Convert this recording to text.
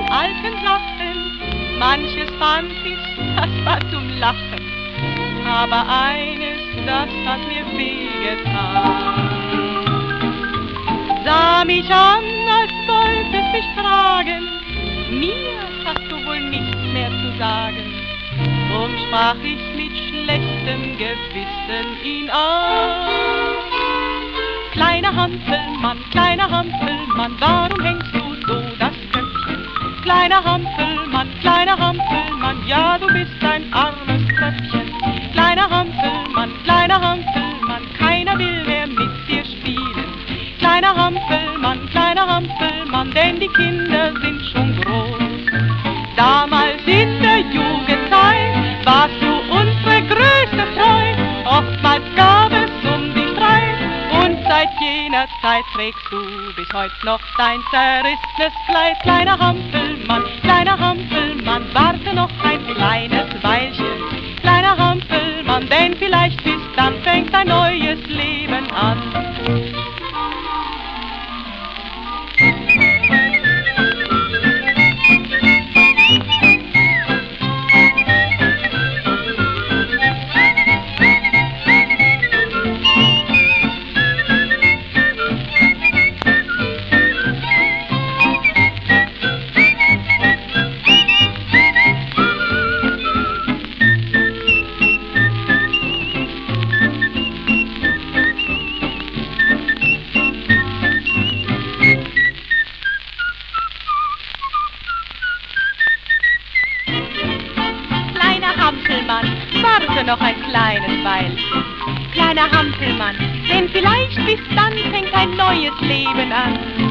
die alten Sachen, manches fand ich, das war zum Lachen. Aber eines, das hat mir wehgetan. Sah mich an, als wolltest mich fragen, mir hast du wohl nichts mehr zu sagen. Drum sprach ich mit schlechtem Gewissen ihn an. Kleiner Hampelmann, warum hängst du so das Köpfchen? Kleiner Hampelmann, ja, du bist ein armes Tröpfchen. Kleiner Hampelmann, keiner will mehr mit dir spielen. Kleiner Hampelmann, denn die Kinder sind schon groß. Damals in der Jugendzeit warst du unsere größte Freude. Oftmals gab es um dich Streit und seit jener Zeit trägst du bis heute noch dein zerrissenes Kleid. Kleiner Hampelmann, warte noch ein kleines Weilchen. Kleiner Hampelmann, denn vielleicht bis dann fängt ein neues Leben an. Warte noch ein kleines Weilchen. Kleiner Hampelmann, denn vielleicht bis dann fängt ein neues Leben an.